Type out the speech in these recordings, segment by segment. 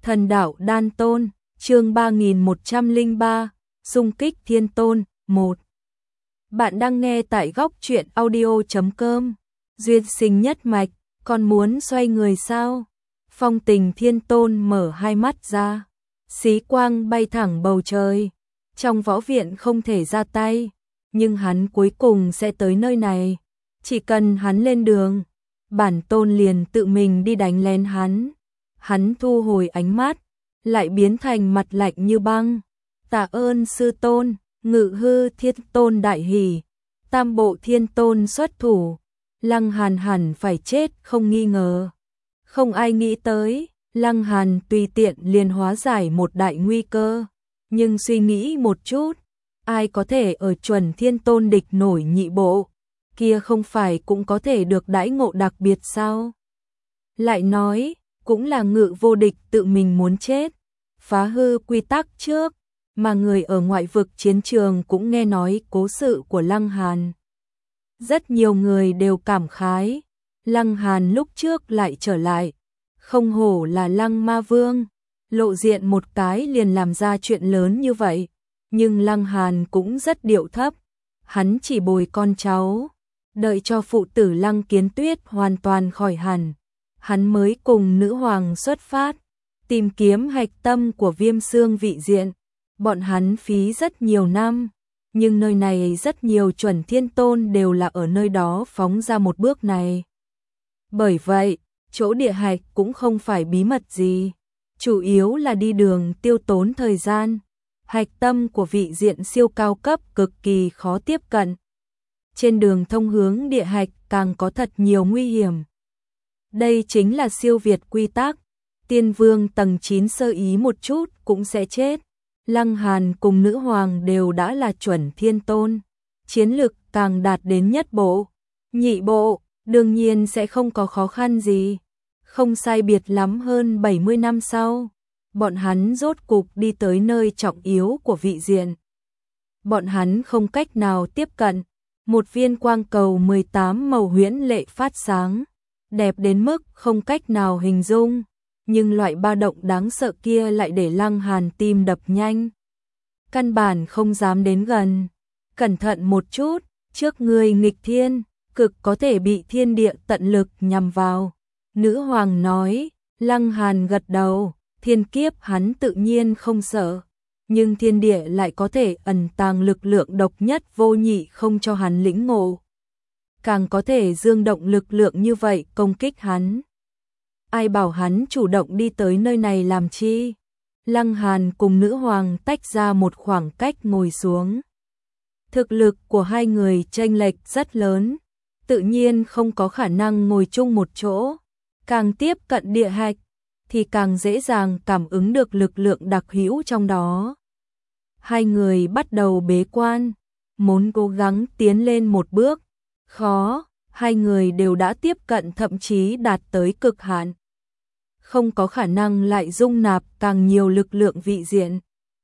Thần đạo đan tôn, chương 3103, xung kích thiên tôn, 1. Bạn đang nghe tại góc truyện audio.com. Duyên sinh nhất mạch, còn muốn xoay người sao? Phong Tình Thiên Tôn mở hai mắt ra, xí quang bay thẳng bầu trời. Trong võ viện không thể ra tay, nhưng hắn cuối cùng sẽ tới nơi này. Chỉ cần hắn lên đường, bản tôn liền tự mình đi đánh lén hắn. Hắn thu hồi ánh mắt, lại biến thành mặt lạnh như băng. Tạ ơn sư tôn, Ngự Hư Thiên Tôn đại hỉ, Tam Bộ Thiên Tôn xuất thủ. Lăng Hàn hẳn phải chết không nghi ngờ. Không ai nghĩ tới, Lăng Hàn tùy tiện liền hóa giải một đại nguy cơ. Nhưng suy nghĩ một chút, ai có thể ở chuẩn Thiên Tôn địch nổi nhị bộ, kia không phải cũng có thể được đãi ngộ đặc biệt sao? Lại nói, cũng là Ngự vô địch tự mình muốn chết, phá hư quy tắc trước, mà người ở ngoại vực chiến trường cũng nghe nói cố sự của Lăng Hàn. Rất nhiều người đều cảm khái, Lăng Hàn lúc trước lại trở lại, không hổ là Lăng Ma Vương, lộ diện một cái liền làm ra chuyện lớn như vậy, nhưng Lăng Hàn cũng rất điệu thấp, hắn chỉ bồi con cháu, đợi cho phụ tử Lăng Kiến Tuyết hoàn toàn khỏi hẳn, hắn mới cùng nữ hoàng xuất phát, tìm kiếm hạch tâm của Viêm Xương vị diện. Bọn hắn phí rất nhiều năm, nhưng nơi này rất nhiều chuẩn thiên tôn đều là ở nơi đó phóng ra một bước này. Bởi vậy, chỗ địa hạch cũng không phải bí mật gì, chủ yếu là đi đường tiêu tốn thời gian. Hạch tâm của vị diện siêu cao cấp cực kỳ khó tiếp cận. Trên đường thông hướng địa hạch càng có thật nhiều nguy hiểm. Đây chính là siêu việt quy tắc, tiên vương tầng 9 sơ ý một chút cũng sẽ chết. Lăng Hàn cùng nữ hoàng đều đã là chuẩn thiên tôn, chiến lực càng đạt đến nhất bộ, nhị bộ, đương nhiên sẽ không có khó khăn gì. Không sai biệt lắm hơn 70 năm sau, bọn hắn rốt cục đi tới nơi trọng yếu của vị diện. Bọn hắn không cách nào tiếp cận, một viên quang cầu 18 màu huyễn lệ phát sáng, đẹp đến mức không cách nào hình dung. Nhưng loại ba động đáng sợ kia lại để Lăng Hàn tim đập nhanh. Căn bản không dám đến gần. Cẩn thận một chút, trước người nghịch thiên, cực có thể bị thiên địa tận lực nhằm vào. Nữ hoàng nói, Lăng Hàn gật đầu, thiên kiếp hắn tự nhiên không sợ. Nhưng thiên địa lại có thể ẩn tàng lực lượng độc nhất vô nhị không cho hắn lĩnh ngộ. Càng có thể dương động lực lượng như vậy công kích hắn. Ai bảo hắn chủ động đi tới nơi này làm chi? Lăng Hàn cùng nữ hoàng tách ra một khoảng cách ngồi xuống. Thực lực của hai người chênh lệch rất lớn, tự nhiên không có khả năng ngồi chung một chỗ. Càng tiếp cận địa hạch, thì càng dễ dàng cảm ứng được lực lượng đặc hữu trong đó. Hai người bắt đầu bế quan, muốn cố gắng tiến lên một bước. Khó, hai người đều đã tiếp cận thậm chí đạt tới cực hạn. Không có khả năng lại dung nạp càng nhiều lực lượng vị diện.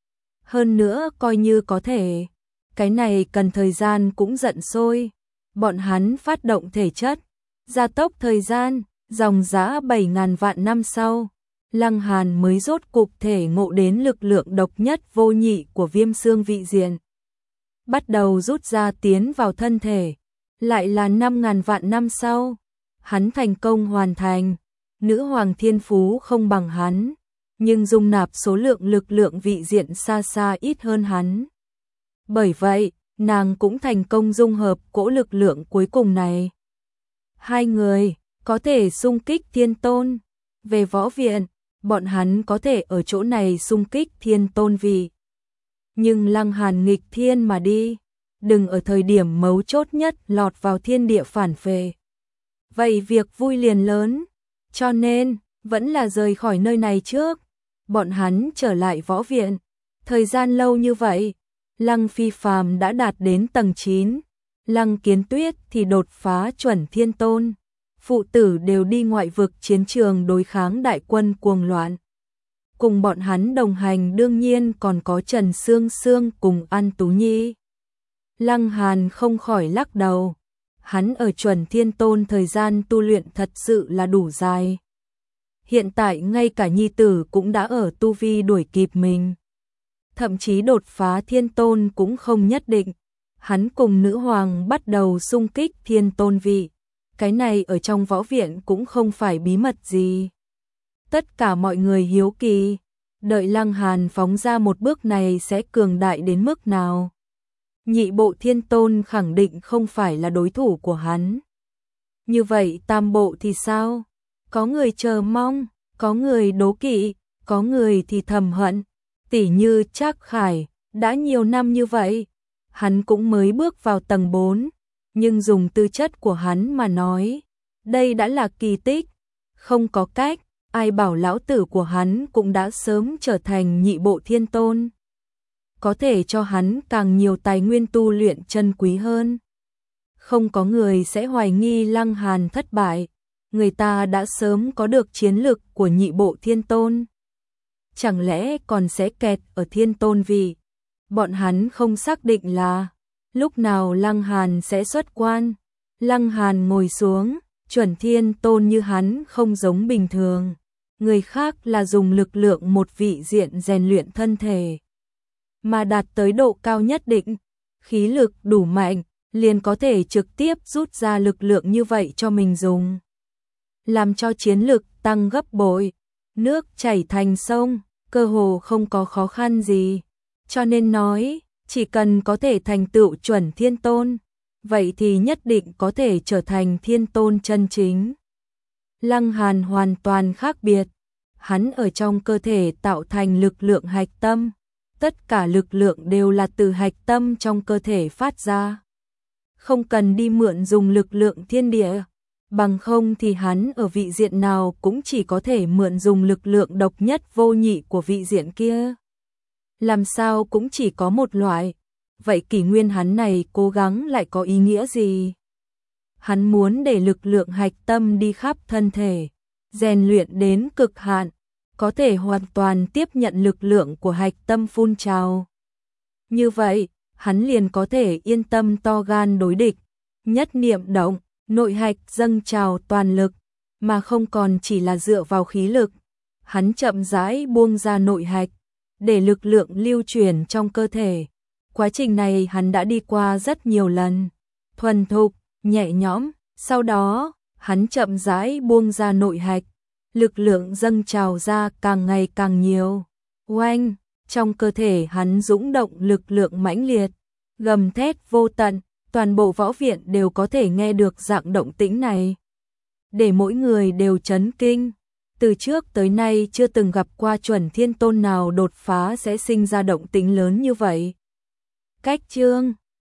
Hơn nữa coi như có thể, cái này cần thời gian cũng giận sôi. Bọn hắn phát động thể chất, gia tốc thời gian, dòng dã 7.000 vạn năm sau, Lăng Hàn mới rốt cục thể ngộ đến lực lượng độc nhất vô nhị của Viêm Xương vị diện. Bắt đầu rút ra tiến vào thân thể, lại là 5.000 vạn năm sau, hắn thành công hoàn thành. Nữ hoàng thiên phú không bằng hắn, nhưng dung nạp số lượng lực lượng vị diện xa xa ít hơn hắn. Bởi vậy, nàng cũng thành công dung hợp cỗ lực lượng cuối cùng này. Hai người có thể xung kích thiên tôn. Về võ viện, bọn hắn có thể ở chỗ này xung kích thiên tôn vị. Nhưng Lăng Hàn nghịch thiên mà đi, đừng ở thời điểm mấu chốt nhất lọt vào thiên địa phản phệ. Vậy việc vui liền lớn. Cho nên, vẫn là rời khỏi nơi này trước. Bọn hắn trở lại võ viện. Thời gian lâu như vậy, Lăng Phi Phàm đã đạt đến tầng 9. Lăng Kiến Tuyết thì đột phá chuẩn thiên tôn. Phụ tử đều đi ngoại vực chiến trường đối kháng đại quân cuồng loạn. Cùng bọn hắn đồng hành đương nhiên còn có Trần Sương Sương cùng An Tú Nhi. Lăng Hàn không khỏi lắc đầu. Hắn ở chuẩn thiên tôn thời gian tu luyện thật sự là đủ dài. hiện tại ngay cả nhi tử cũng đã ở tu vi đuổi kịp mình. Thậm chí đột phá thiên tôn cũng không nhất định. Hắn cùng nữ hoàng bắt đầu xung kích thiên tôn vị. Cái này ở trong võ viện cũng không phải bí mật gì. Tất cả mọi người hiếu kỳ, đợi Lăng Hàn phóng ra một bước này sẽ cường đại đến mức nào. Nhị bộ thiên tôn khẳng định không phải là đối thủ của hắn. Như vậy tam bộ thì sao? Có người chờ mong, có người đố kỵ, có người thì thầm hận. Tỉ như Trác Khải, đã nhiều năm như vậy, hắn cũng mới bước vào tầng 4, nhưng dùng tư chất của hắn mà nói, đây đã là kỳ tích, không có cách, ai bảo lão tử của hắn cũng đã sớm trở thành nhị bộ thiên tôn. Có thể cho hắn càng nhiều tài nguyên tu luyện chân quý hơn. Không có người sẽ hoài nghi Lăng Hàn thất bại, người ta đã sớm có được chiến lực của nhị bộ thiên tôn. Chẳng lẽ còn sẽ kẹt ở thiên tôn vị? Bọn hắn không xác định là lúc nào Lăng Hàn sẽ xuất quan. Lăng Hàn ngồi xuống, chuẩn thiên tôn như hắn không giống bình thường. Người khác là dùng lực lượng một vị diện rèn luyện thân thể, mà đạt tới độ cao nhất định, khí lực đủ mạnh, liền có thể trực tiếp rút ra lực lượng như vậy cho mình dùng. Làm cho chiến lực tăng gấp bội, nước chảy thành sông, cơ hồ không có khó khăn gì. Cho nên nói, chỉ cần có thể thành tựu chuẩn thiên tôn, vậy thì nhất định có thể trở thành thiên tôn chân chính. Lăng Hàn hoàn toàn khác biệt, hắn ở trong cơ thể tạo thành lực lượng hạch tâm, tất cả lực lượng đều là từ hạch tâm trong cơ thể phát ra. Không cần đi mượn dùng lực lượng thiên địa, bằng không thì hắn ở vị diện nào cũng chỉ có thể mượn dùng lực lượng độc nhất vô nhị của vị diện kia. Làm sao cũng chỉ có một loại, vậy kỷ nguyên hắn này cố gắng lại có ý nghĩa gì? Hắn muốn để lực lượng hạch tâm đi khắp thân thể, rèn luyện đến cực hạn, có thể hoàn toàn tiếp nhận lực lượng của hạch tâm phun trào. Như vậy, hắn liền có thể yên tâm to gan đối địch, nhất niệm động, nội hạch dâng trào toàn lực, mà không còn chỉ là dựa vào khí lực. Hắn chậm rãi buông ra nội hạch, để lực lượng lưu chuyển trong cơ thể. Quá trình này hắn đã đi qua rất nhiều lần, thuần thục, nhẹ nhõm, sau đó, hắn chậm rãi buông ra nội hạch, lực lượng dâng trào ra càng ngày càng nhiều. Oanh, trong cơ thể hắn dũng động lực lượng mãnh liệt, gầm thét vô tận, toàn bộ võ viện đều có thể nghe được dạng động tĩnh này. Để mỗi người đều chấn kinh, từ trước tới nay chưa từng gặp qua chuẩn thiên tôn nào đột phá sẽ sinh ra động tĩnh lớn như vậy. Cách chương